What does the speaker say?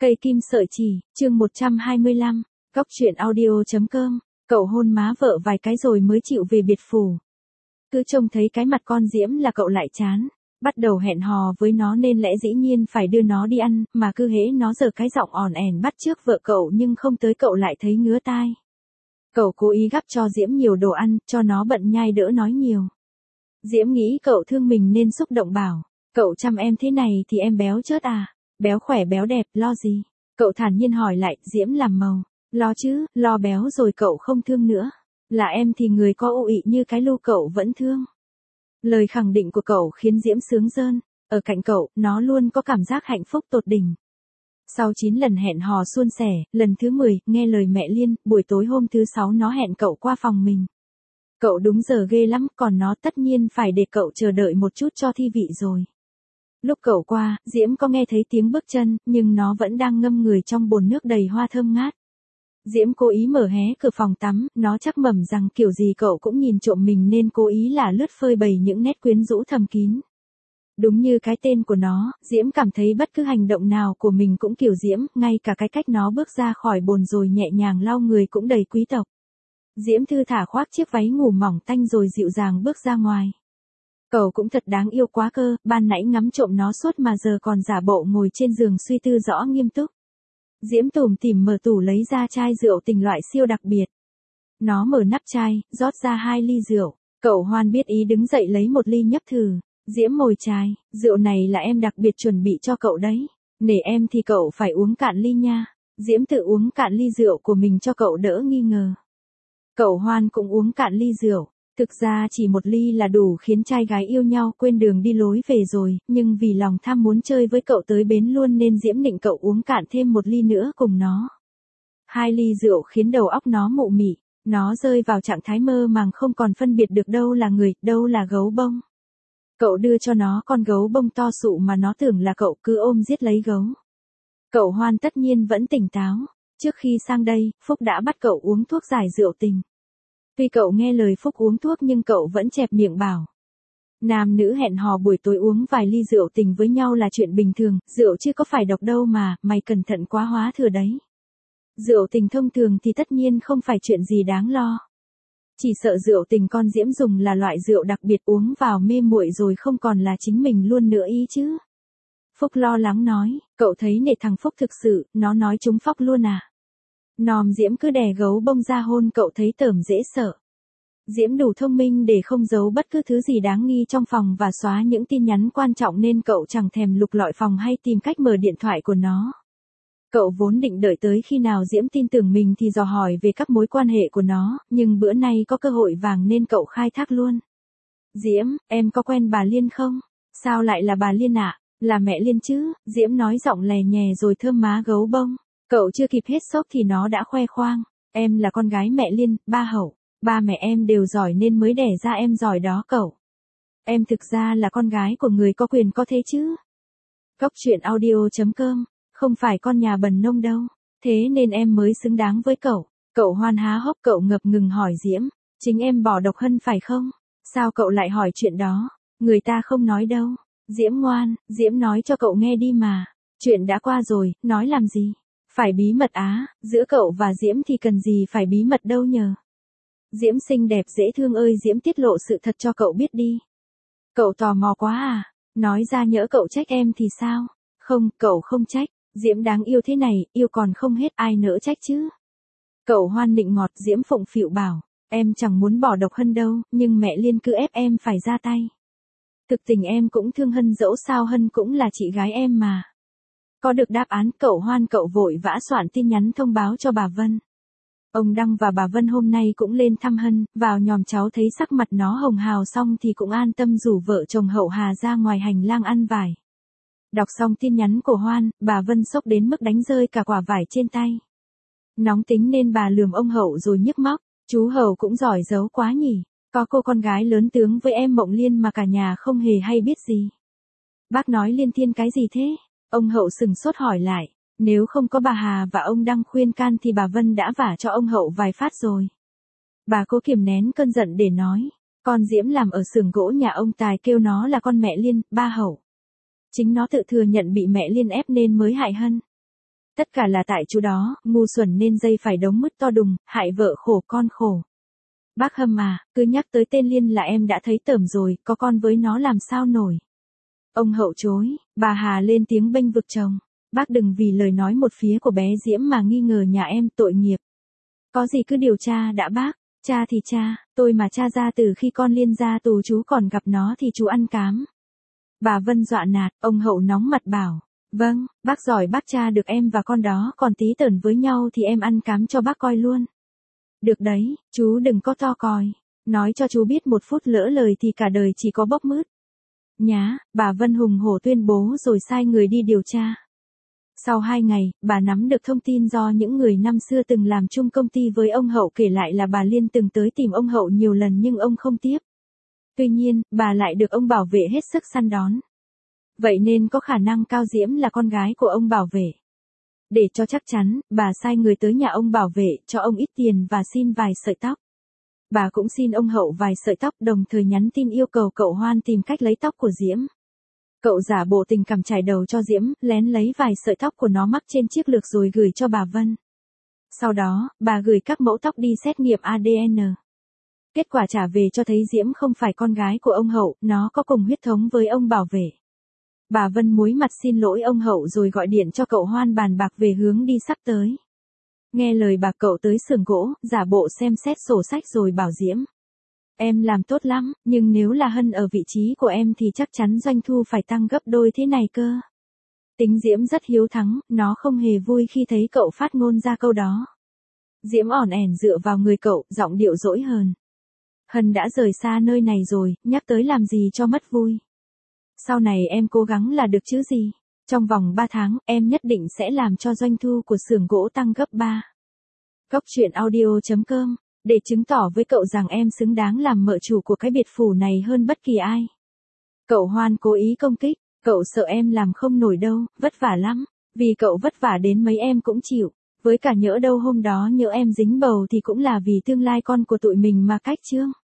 Cây kim sợi chỉ, chương 125, Góc truyện audio.com, cậu hôn má vợ vài cái rồi mới chịu về biệt phủ. Cứ trông thấy cái mặt con Diễm là cậu lại chán, bắt đầu hẹn hò với nó nên lẽ dĩ nhiên phải đưa nó đi ăn, mà cứ hễ nó giở cái giọng òn ẻn bắt chước vợ cậu nhưng không tới cậu lại thấy ngứa tai. Cậu cố ý gắp cho Diễm nhiều đồ ăn, cho nó bận nhai đỡ nói nhiều. Diễm nghĩ cậu thương mình nên xúc động bảo, cậu chăm em thế này thì em béo chớt à? Béo khỏe béo đẹp, lo gì? Cậu thản nhiên hỏi lại, Diễm làm màu. Lo chứ, lo béo rồi cậu không thương nữa. Là em thì người có ụ ị như cái lu cậu vẫn thương. Lời khẳng định của cậu khiến Diễm sướng rơn. Ở cạnh cậu, nó luôn có cảm giác hạnh phúc tột đỉnh. Sau 9 lần hẹn hò suôn sẻ, lần thứ 10, nghe lời mẹ Liên, buổi tối hôm thứ 6 nó hẹn cậu qua phòng mình. Cậu đúng giờ ghê lắm, còn nó tất nhiên phải để cậu chờ đợi một chút cho thi vị rồi. Lúc cậu qua, Diễm có nghe thấy tiếng bước chân, nhưng nó vẫn đang ngâm người trong bồn nước đầy hoa thơm ngát. Diễm cố ý mở hé cửa phòng tắm, nó chắc mẩm rằng kiểu gì cậu cũng nhìn trộm mình nên cố ý là lướt phơi bày những nét quyến rũ thầm kín. Đúng như cái tên của nó, Diễm cảm thấy bất cứ hành động nào của mình cũng kiểu Diễm, ngay cả cái cách nó bước ra khỏi bồn rồi nhẹ nhàng lau người cũng đầy quý tộc. Diễm thư thả khoác chiếc váy ngủ mỏng tanh rồi dịu dàng bước ra ngoài. Cậu cũng thật đáng yêu quá cơ, ban nãy ngắm trộm nó suốt mà giờ còn giả bộ ngồi trên giường suy tư rõ nghiêm túc. Diễm tủm tỉm mở tủ lấy ra chai rượu tình loại siêu đặc biệt. Nó mở nắp chai, rót ra 2 ly rượu. Cậu Hoan biết ý đứng dậy lấy một ly nhấp thử. Diễm mồi chai, rượu này là em đặc biệt chuẩn bị cho cậu đấy. Nể em thì cậu phải uống cạn ly nha. Diễm tự uống cạn ly rượu của mình cho cậu đỡ nghi ngờ. Cậu Hoan cũng uống cạn ly rượu. Thực ra chỉ một ly là đủ khiến trai gái yêu nhau quên đường đi lối về rồi, nhưng vì lòng tham muốn chơi với cậu tới bến luôn nên Diễm định cậu uống cạn thêm một ly nữa cùng nó. 2 ly rượu khiến đầu óc nó mụ mị, nó rơi vào trạng thái mơ màng không còn phân biệt được đâu là người, đâu là gấu bông. Cậu đưa cho nó con gấu bông to sụ mà nó tưởng là cậu cứ ôm giết lấy gấu. Cậu Hoan tất nhiên vẫn tỉnh táo, trước khi sang đây, Phúc đã bắt cậu uống thuốc giải rượu tình. Tuy cậu nghe lời Phúc uống thuốc nhưng cậu vẫn chẹp miệng bảo. Nam nữ hẹn hò buổi tối uống vài ly rượu tình với nhau là chuyện bình thường, rượu chứ có phải độc đâu mà, mày cẩn thận quá hóa thừa đấy. Rượu tình thông thường thì tất nhiên không phải chuyện gì đáng lo. Chỉ sợ rượu tình con Diễm dùng là loại rượu đặc biệt uống vào mê muội rồi không còn là chính mình luôn nữa ý chứ. Phúc lo lắng nói, cậu thấy nể thằng Phúc thực sự, nó nói trúng phóc luôn à. Nòm Diễm cứ đè gấu bông ra hôn cậu thấy tởm dễ sợ. Diễm đủ thông minh để không giấu bất cứ thứ gì đáng nghi trong phòng và xóa những tin nhắn quan trọng nên cậu chẳng thèm lục lọi phòng hay tìm cách mở điện thoại của nó. Cậu vốn định đợi tới khi nào Diễm tin tưởng mình thì dò hỏi về các mối quan hệ của nó, nhưng bữa nay có cơ hội vàng nên cậu khai thác luôn. Diễm, em có quen bà Liên không? Sao lại là bà Liên ạ? Là mẹ Liên chứ, Diễm nói giọng lè nhè rồi thơm má gấu bông. Cậu chưa kịp hết sốc thì nó đã khoe khoang. Em là con gái mẹ Liên, ba Hậu. Ba mẹ em đều giỏi nên mới đẻ ra em giỏi đó cậu. Em thực ra là con gái của người có quyền có thế chứ. Góc truyện audio.com, không phải con nhà bần nông đâu. Thế nên em mới xứng đáng với cậu. Cậu Hoan há hốc cậu ngập ngừng hỏi Diễm. Chính em bỏ độc Hân phải không? Sao cậu lại hỏi chuyện đó? Người ta không nói đâu. Diễm ngoan, Diễm nói cho cậu nghe đi mà. Chuyện đã qua rồi, nói làm gì? Phải bí mật á, giữa cậu và Diễm thì cần gì phải bí mật đâu nhờ. Diễm xinh đẹp dễ thương ơi, Diễm tiết lộ sự thật cho cậu biết đi. Cậu tò mò quá à, nói ra nhỡ cậu trách em thì sao? Không, cậu không trách, Diễm đáng yêu thế này, yêu còn không hết ai nỡ trách chứ. Cậu Hoan nịnh ngọt, Diễm phụng phịu bảo, em chẳng muốn bỏ độc Hân đâu, nhưng mẹ Liên cứ ép em phải ra tay. Thực tình em cũng thương Hân dẫu sao Hân cũng là chị gái em mà. Có được đáp án, cậu Hoan cậu vội vã soạn tin nhắn thông báo cho bà Vân. Ông Đăng và bà Vân hôm nay cũng lên thăm Hân, vào nhòm cháu thấy sắc mặt nó hồng hào xong thì cũng an tâm rủ vợ chồng Hậu Hà ra ngoài hành lang ăn vải. Đọc xong tin nhắn của Hoan, bà Vân sốc đến mức đánh rơi cả quả vải trên tay. Nóng tính nên bà lườm ông Hậu rồi nhức móc, chú Hậu cũng giỏi giấu quá nhỉ, có cô con gái lớn tướng với em Mộng Liên mà cả nhà không hề hay biết gì. Bác nói liên thiên cái gì thế? Ông Hậu sừng sốt hỏi lại, nếu không có bà Hà và ông Đăng khuyên can thì bà Vân đã vả cho ông Hậu vài phát rồi. Bà cố kiềm nén cơn giận để nói, con Diễm làm ở xưởng gỗ nhà ông Tài kêu nó là con mẹ Liên, ba Hậu. Chính nó tự thừa nhận bị mẹ Liên ép nên mới hại Hân. Tất cả là tại chú đó, ngu xuẩn nên dây phải đống mứt to đùng, hại vợ khổ con khổ. Bác Hâm à, cứ nhắc tới tên Liên là em đã thấy tởm rồi, có con với nó làm sao nổi. Ông Hậu chối, bà Hà lên tiếng bênh vực chồng. Bác đừng vì lời nói một phía của bé Diễm mà nghi ngờ nhà em tội nghiệp. Có gì cứ điều tra đã bác, cha thì cha, tôi mà cha ra từ khi con Liên ra tù chú còn gặp nó thì chú ăn cám. Bà Vân dọa nạt, ông Hậu nóng mặt bảo. Vâng, bác giỏi bác tra được em và con đó còn tí tởn với nhau thì em ăn cám cho bác coi luôn. Được đấy, chú đừng có to còi. Nói cho chú biết một phút lỡ lời thì cả đời chỉ có bốc mướt. Nhá, bà Vân hùng hổ tuyên bố rồi sai người đi điều tra. Sau 2 ngày, bà nắm được thông tin do những người năm xưa từng làm chung công ty với ông Hậu kể lại là bà Liên từng tới tìm ông Hậu nhiều lần nhưng ông không tiếp. Tuy nhiên, bà lại được ông bảo vệ hết sức săn đón. Vậy nên có khả năng cao Diễm là con gái của ông bảo vệ. Để cho chắc chắn, bà sai người tới nhà ông bảo vệ cho ông ít tiền và xin vài sợi tóc. Bà cũng xin ông Hậu vài sợi tóc đồng thời nhắn tin yêu cầu cậu Hoan tìm cách lấy tóc của Diễm. Cậu giả bộ tình cảm trải đầu cho Diễm, lén lấy vài sợi tóc của nó mắc trên chiếc lược rồi gửi cho bà Vân. Sau đó, bà gửi các mẫu tóc đi xét nghiệm ADN. Kết quả trả về cho thấy Diễm không phải con gái của ông Hậu, nó có cùng huyết thống với ông bảo vệ. Bà Vân muối mặt xin lỗi ông Hậu rồi gọi điện cho cậu Hoan bàn bạc về hướng đi sắp tới. Nghe lời bà cậu tới xưởng gỗ, giả bộ xem xét sổ sách rồi bảo Diễm. Em làm tốt lắm, nhưng nếu là Hân ở vị trí của em thì chắc chắn doanh thu phải tăng gấp đôi thế này cơ. Tính Diễm rất hiếu thắng, nó không hề vui khi thấy cậu phát ngôn ra câu đó. Diễm ỏn ẻn dựa vào người cậu, giọng điệu dỗi hờn. Hân đã rời xa nơi này rồi, nhắc tới làm gì cho mất vui. Sau này em cố gắng là được chứ gì. Trong vòng 3 tháng, em nhất định sẽ làm cho doanh thu của xưởng gỗ tăng gấp 3. Goctruyện.audio.com để chứng tỏ với cậu rằng em xứng đáng làm mợ chủ của cái biệt phủ này hơn bất kỳ ai. Cậu Hoan cố ý công kích, cậu sợ em làm không nổi đâu, vất vả lắm. Vì cậu vất vả đến mấy em cũng chịu. Với cả nhỡ đâu hôm đó nhỡ em dính bầu thì cũng là vì tương lai con của tụi mình mà cách chương.